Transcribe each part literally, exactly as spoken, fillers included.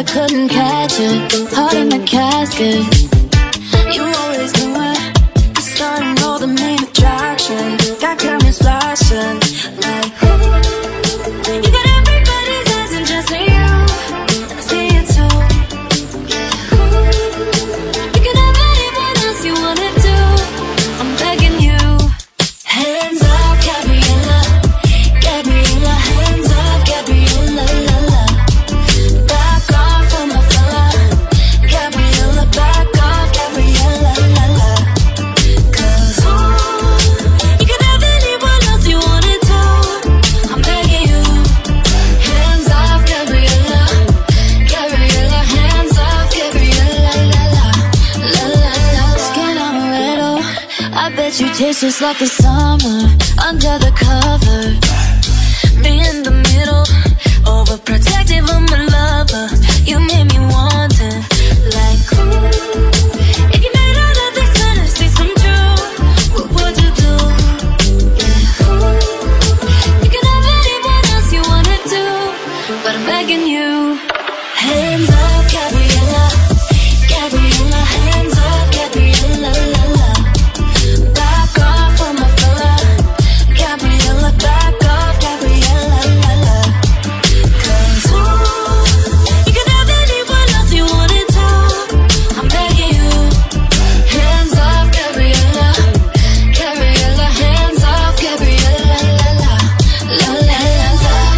I couldn't catch it. Heart in the casket. You always knew it. The sun and all the main attraction. Got cameras flashing like, ooh. You got everybody's eyes and just you. I see it too. Yeah, ooh. You can have anyone else you wanna do. I'm begging you. Hands up, Gabriella. Gabriella, hands up, Gabriella, la la. Back off from my fella. Gabriella, back off, Gabriella, la la. Cause ooh, you can have anyone else you wanna do. I'm begging you. Hands off, Gabriella. Gabriella, hands off, Gabriella, la la. La la la. Skin amaretto, I bet you taste just like the summer. Under the cover, me in the middle, overprotective of my lover. You made me wanting, like, ooh. If you made all of these fantasies come true, what would you do? Yeah, ooh. You can have anyone else you wanna do, but I'm begging you. Hands up, Gabriella. Gabriella, hands up, Gabriella, la la. Back off from my fella. Gabriella, back off, Gabriella, la la. Cause ooh, you can have anyone else you wanna do. I'm begging you. Hands off, Gabriella. Gabriella, hands off, Gabriella, la la. La la, hands up.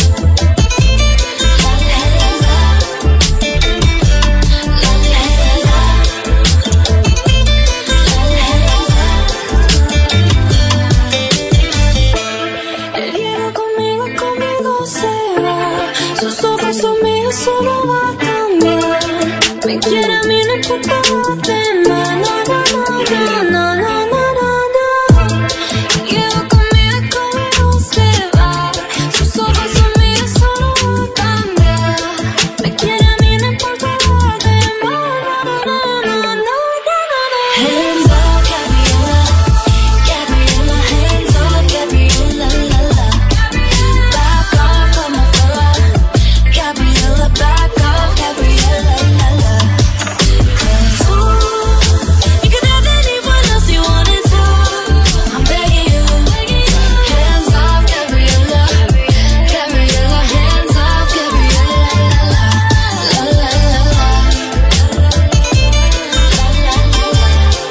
La la, hands up. La la, hands up. La la, hands up. El hielo conmigo, conmigo se va. Sus ojos son míos, solo va a cambiar. Me quiere a mí, no importa los demás. No, no, no, no, no, no, no, no. El hielo conmigo, conmigo se va. Sus ojos son míos, solo va a cambiar. Me quiere a mí, no importa los demás. No, no, no, no, no, no, no. Hands up, Gabriella. Gabriella, hands up, Gabriella, la la. Back off from my fella. Gabriella, back off, Gabriella, la la. Cause ooh, you can have anyone else you wanna do. I'm begging you. Hands off, Gabriella. Gabriella, hands off, Gabriella, la la. La la la la. La la la la.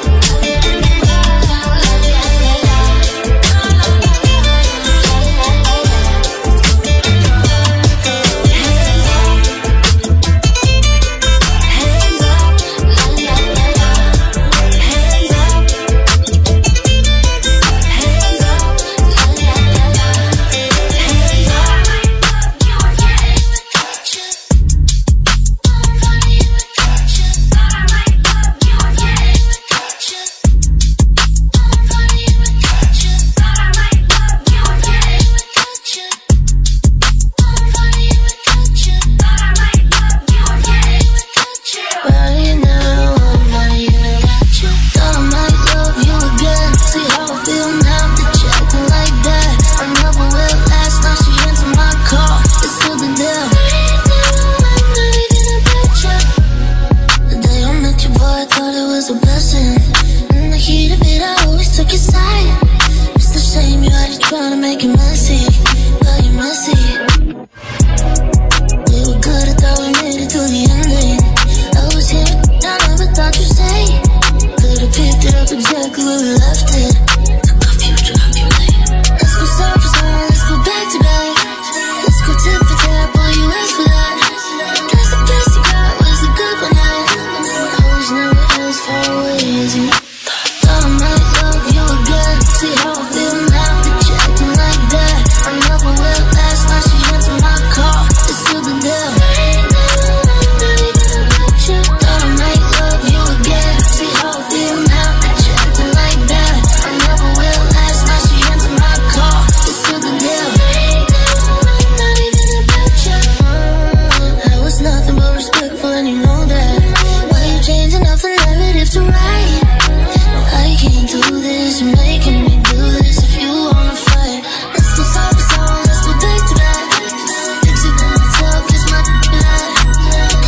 Right now, I'm not even got you. Thought I might love you again. See how I feel now that you're acting like that. I never will last. Now she into my car. It's still the deal. Right now, I'm not even about you. The day I met you, boy, I thought it was a blessing. In the heat of it, I always took your side. It's the shame you had to try to make it messy, but you're messy. We were good, I thought we made it to the ending. I was here, I never thought you'd say. Could've picked it up exactly where we left it. Took off you, drop you late. Let's go side for side, let's go back to back. Let's go tip for tap, boy, you asked for that. That's the best you got, was a good one night. I was never as far away as you. Thought I might love you again. See how I feel now that you're acting like that. I never will last, now she into my car. It's still the deal. Right now, I'm not even about you. Thought I might love you again. See how I feel now that you're acting like that. I never will last, now she into my car. It's still the deal. Right now, I'm not even about you. I was nothing but respectful and you know that. Why you changing up the narrative to right? No, I can't do this, you're making me do this. If you wanna fight, let's go side by side, let's go back to back. Fix it on myself, it's my bad.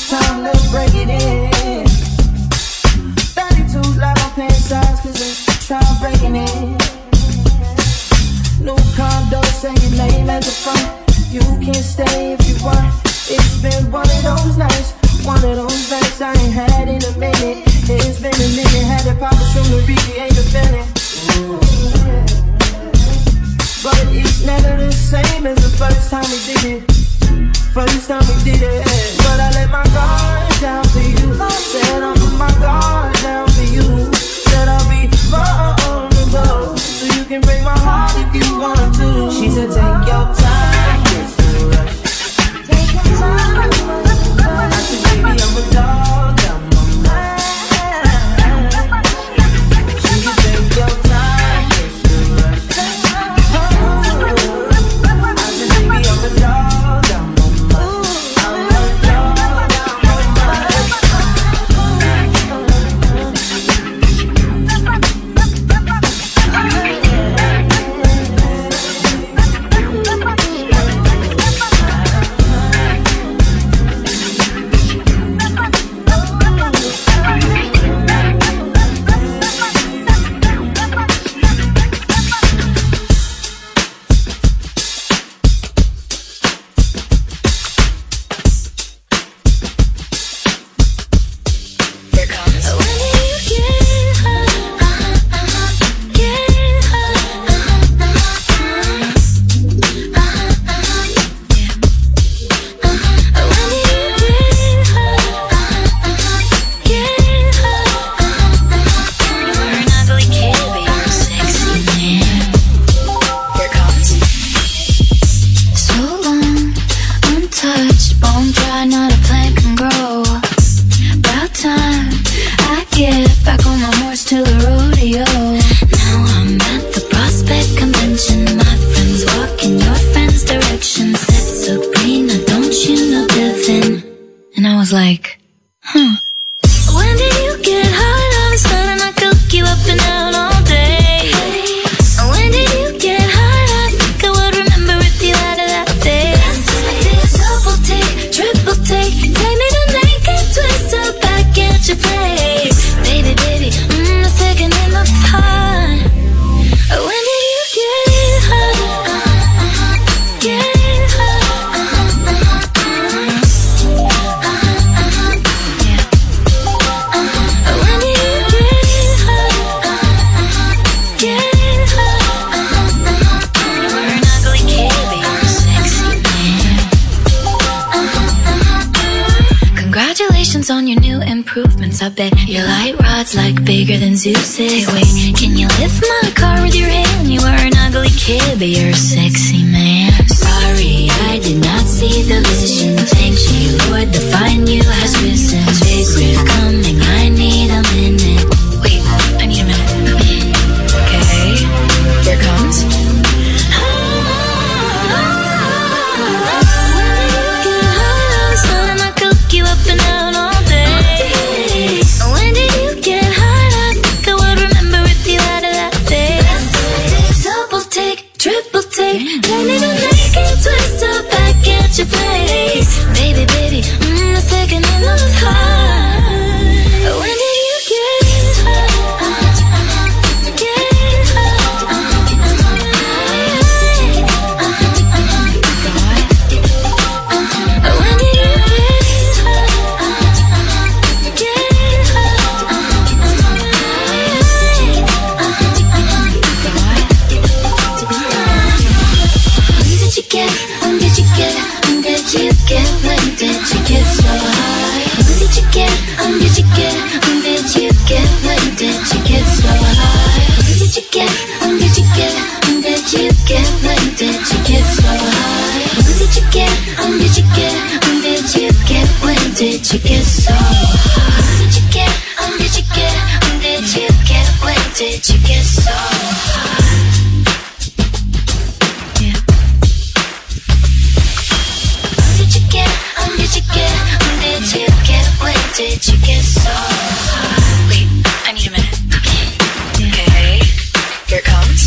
This time let's break it in. thirty-two live on pant size, cause it's time breaking in. New condo, say your name at the front. You can stay if you want. It's been one of those nights, one of those nights I ain't had in a minute. It's been a minute, had to pop a string to recreate the feeling. But it's never the same as the first time we did it. First time we did it. But I let my guard down for you. Said I'll put my guard down for you. Said I'll be vulnerable, so you can break my heart if you want to. She said take your time, it's no rush. Take your time, I said baby I'm a dog, I'm a man. She said take your time, it's no rush. I said baby I'm a dog, I'm a man. I'm a dog, like, huh. When did you get hot all of a sudden? I cook you up and out all day. When did you get hot? I think I would remember if you had a that face. Double take, triple take, take me to naked, twist up back at your place. Baby, baby, mm, the second in the pot. When did you get hot? Get hot. Congratulations on your new improvements. I bet your light rod's like bigger than Zeus's. Hey, wait, can you lift my car with your hand? You are an ugly kid, but you're a sexy man. Sorry, I did not see the vision. Thank you, Lord, to find you has risen. Big riff coming, I need a minute. Wait, I need a minute. Okay, here it comes. You up and out all day. When did you get hot? I think I would remember if you had a that face. Double take, triple take, take me to naked, twist up back at your place. Baby, baby, mm, a second in the heart. When did you get hot? Get hot. When did you When did you get, when did you get, when did you get so high? When did you get, when did you get, when did you get, when did you get so high? When did you get, when did you get, when did you get, when did you get so high? When did you get, when did you get, when did you get, when did you get so high? When did you get, when did you get, when did you get, when did you get so high? Did you get so high? Wait, I need a minute. Okay, here it comes.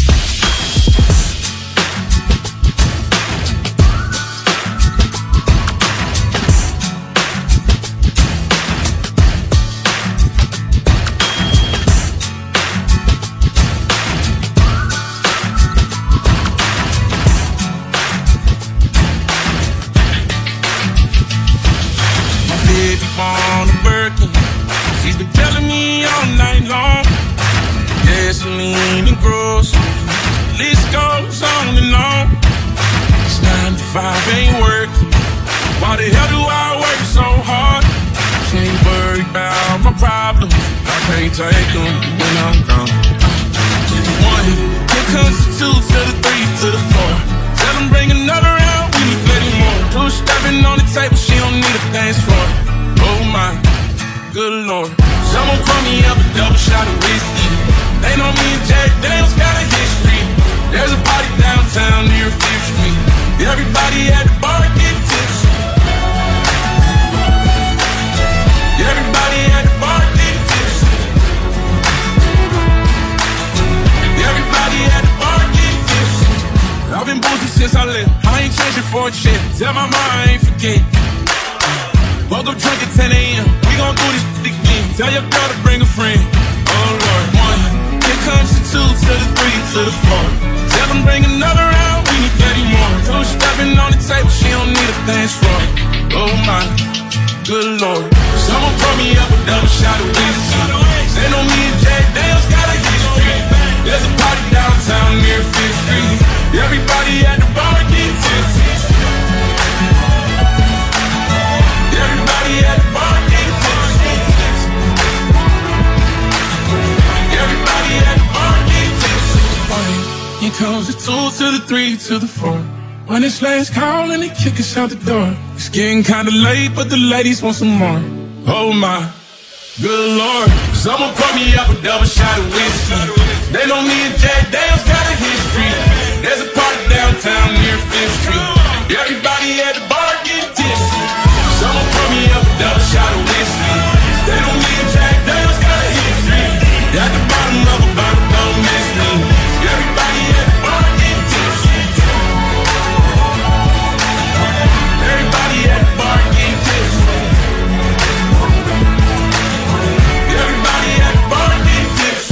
working. She's been telling me all night long. Gasoline and groceries, the list goes on and on. It's nine to five ain't working. Why the hell do I work so hard? She ain't worried about my problems. I can't take them when I'm gone. One, here comes the two to the three to the four. Tell them bring another round, we need plenty more. Two stepping on the table, she don't need a dance floor. Oh my, good lord. Someone pour me up a double shot of whiskey. They know me and Jack Daniels got a history. There's a party downtown near Fifth Street. Everybody at the bar get tipsy. Everybody at the bar get tipsy. Everybody at the bar get tipsy. I've been boozing since I left. I ain't changing for a check. Tell my mom I ain't forget. Woke up drunk at ten a.m. We gon' do this again. Tell your girl to bring a friend. Oh Lord, one. Here comes the two to the three to the four. Tell them bring another round. We need plenty more. Two stepping on the table. She don't need a dance floor. Oh my, good lord. Someone pour me up a double shot of whiskey. They know me and Jack Daniels got a history. There's a party downtown near Fifth Street. Everybody at the bar get tipsy. Everybody at the bar get tipsy. Everybody at the bar get tipsy. Here comes the two to the three to the four. When it's last call and they kick us out the door. It's getting kinda late, but the ladies want some more. Oh my, good lord. Someone pour me up a double shot of whiskey. They know me and Jack Daniels got a history. There's a party downtown near Fifth Street. Everybody at the bar get tipsy. Someone pour me up a double shot of whiskey. They know me and Jack Daniels got a history. At the bottom of a bottle, don't miss me. Everybody at the bar get tipsy. Everybody at the bar get tipsy. Everybody at the bar get tipsy.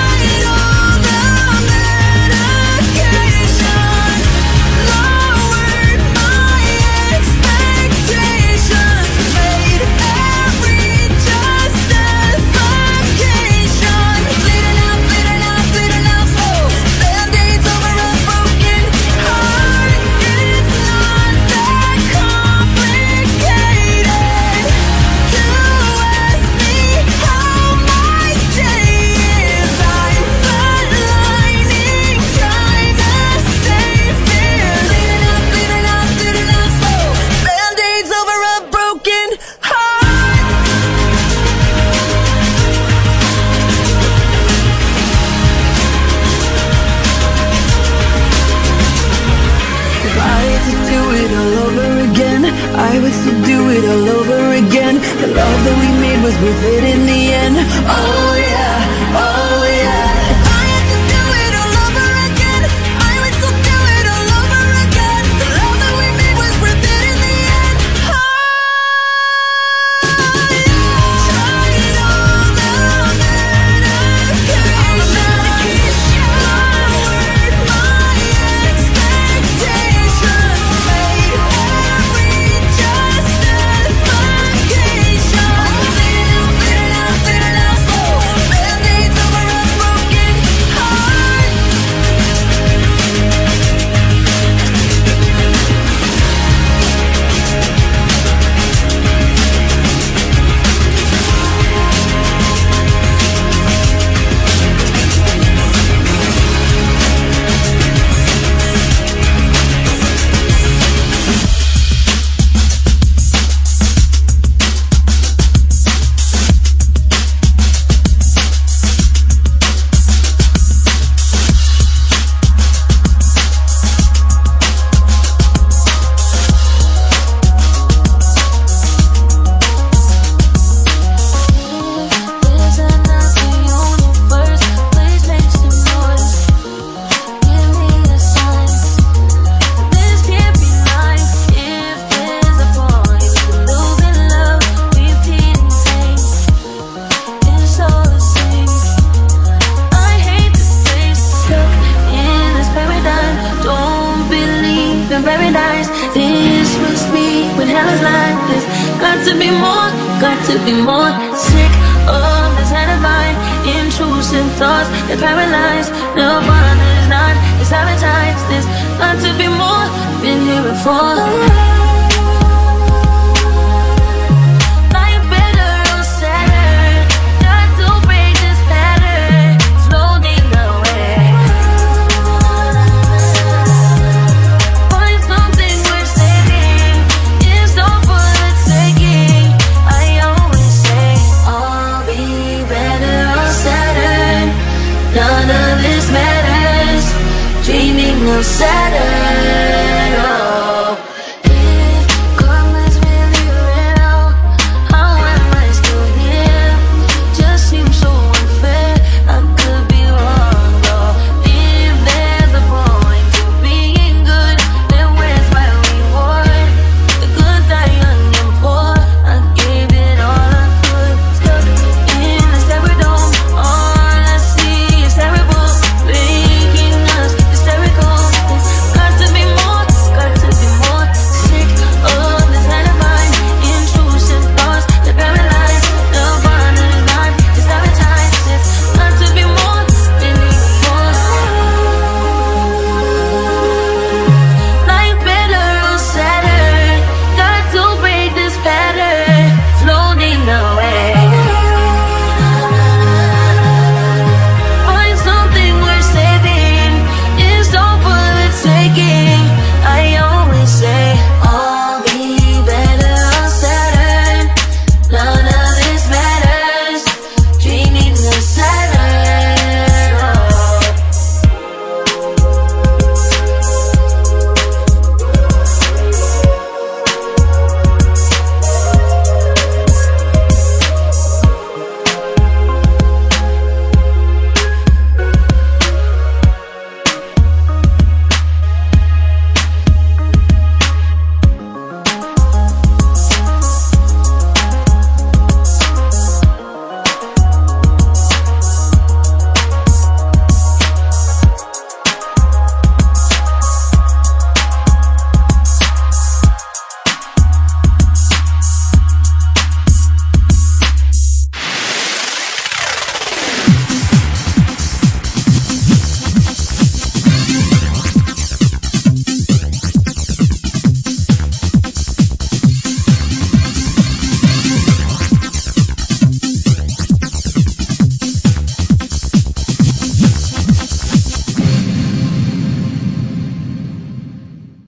Lower worth it in the end. Oh yeah, oh yeah. If I had to do it all over again, I would still do it all over again. The love that we made was worth it in the end. Oh yeah. Tried all the medication, all the medication, my word, my expectation, made every justification. Feel it out, feel it out, so band-aids over a broken heart. There's another universe, please make some noise. Give me a sign. This can't be life. If there's a point to losing love, repeating things, it's all the same. I hate this place, stuck in this paradigm. Don't believe in paradise. This must be what hell is like. This got to be more, got to be more. Sick of this alibi, intrusive thoughts that paralyze. Nirvana is not, it's advertised. This got to be more, been here before. Life better on Saturn, got to break this pattern, floating away. Find something worth saving, it's all for the taking. I always say, I'll be better on Saturn, none of this matters. Dreaming of Saturn, oh.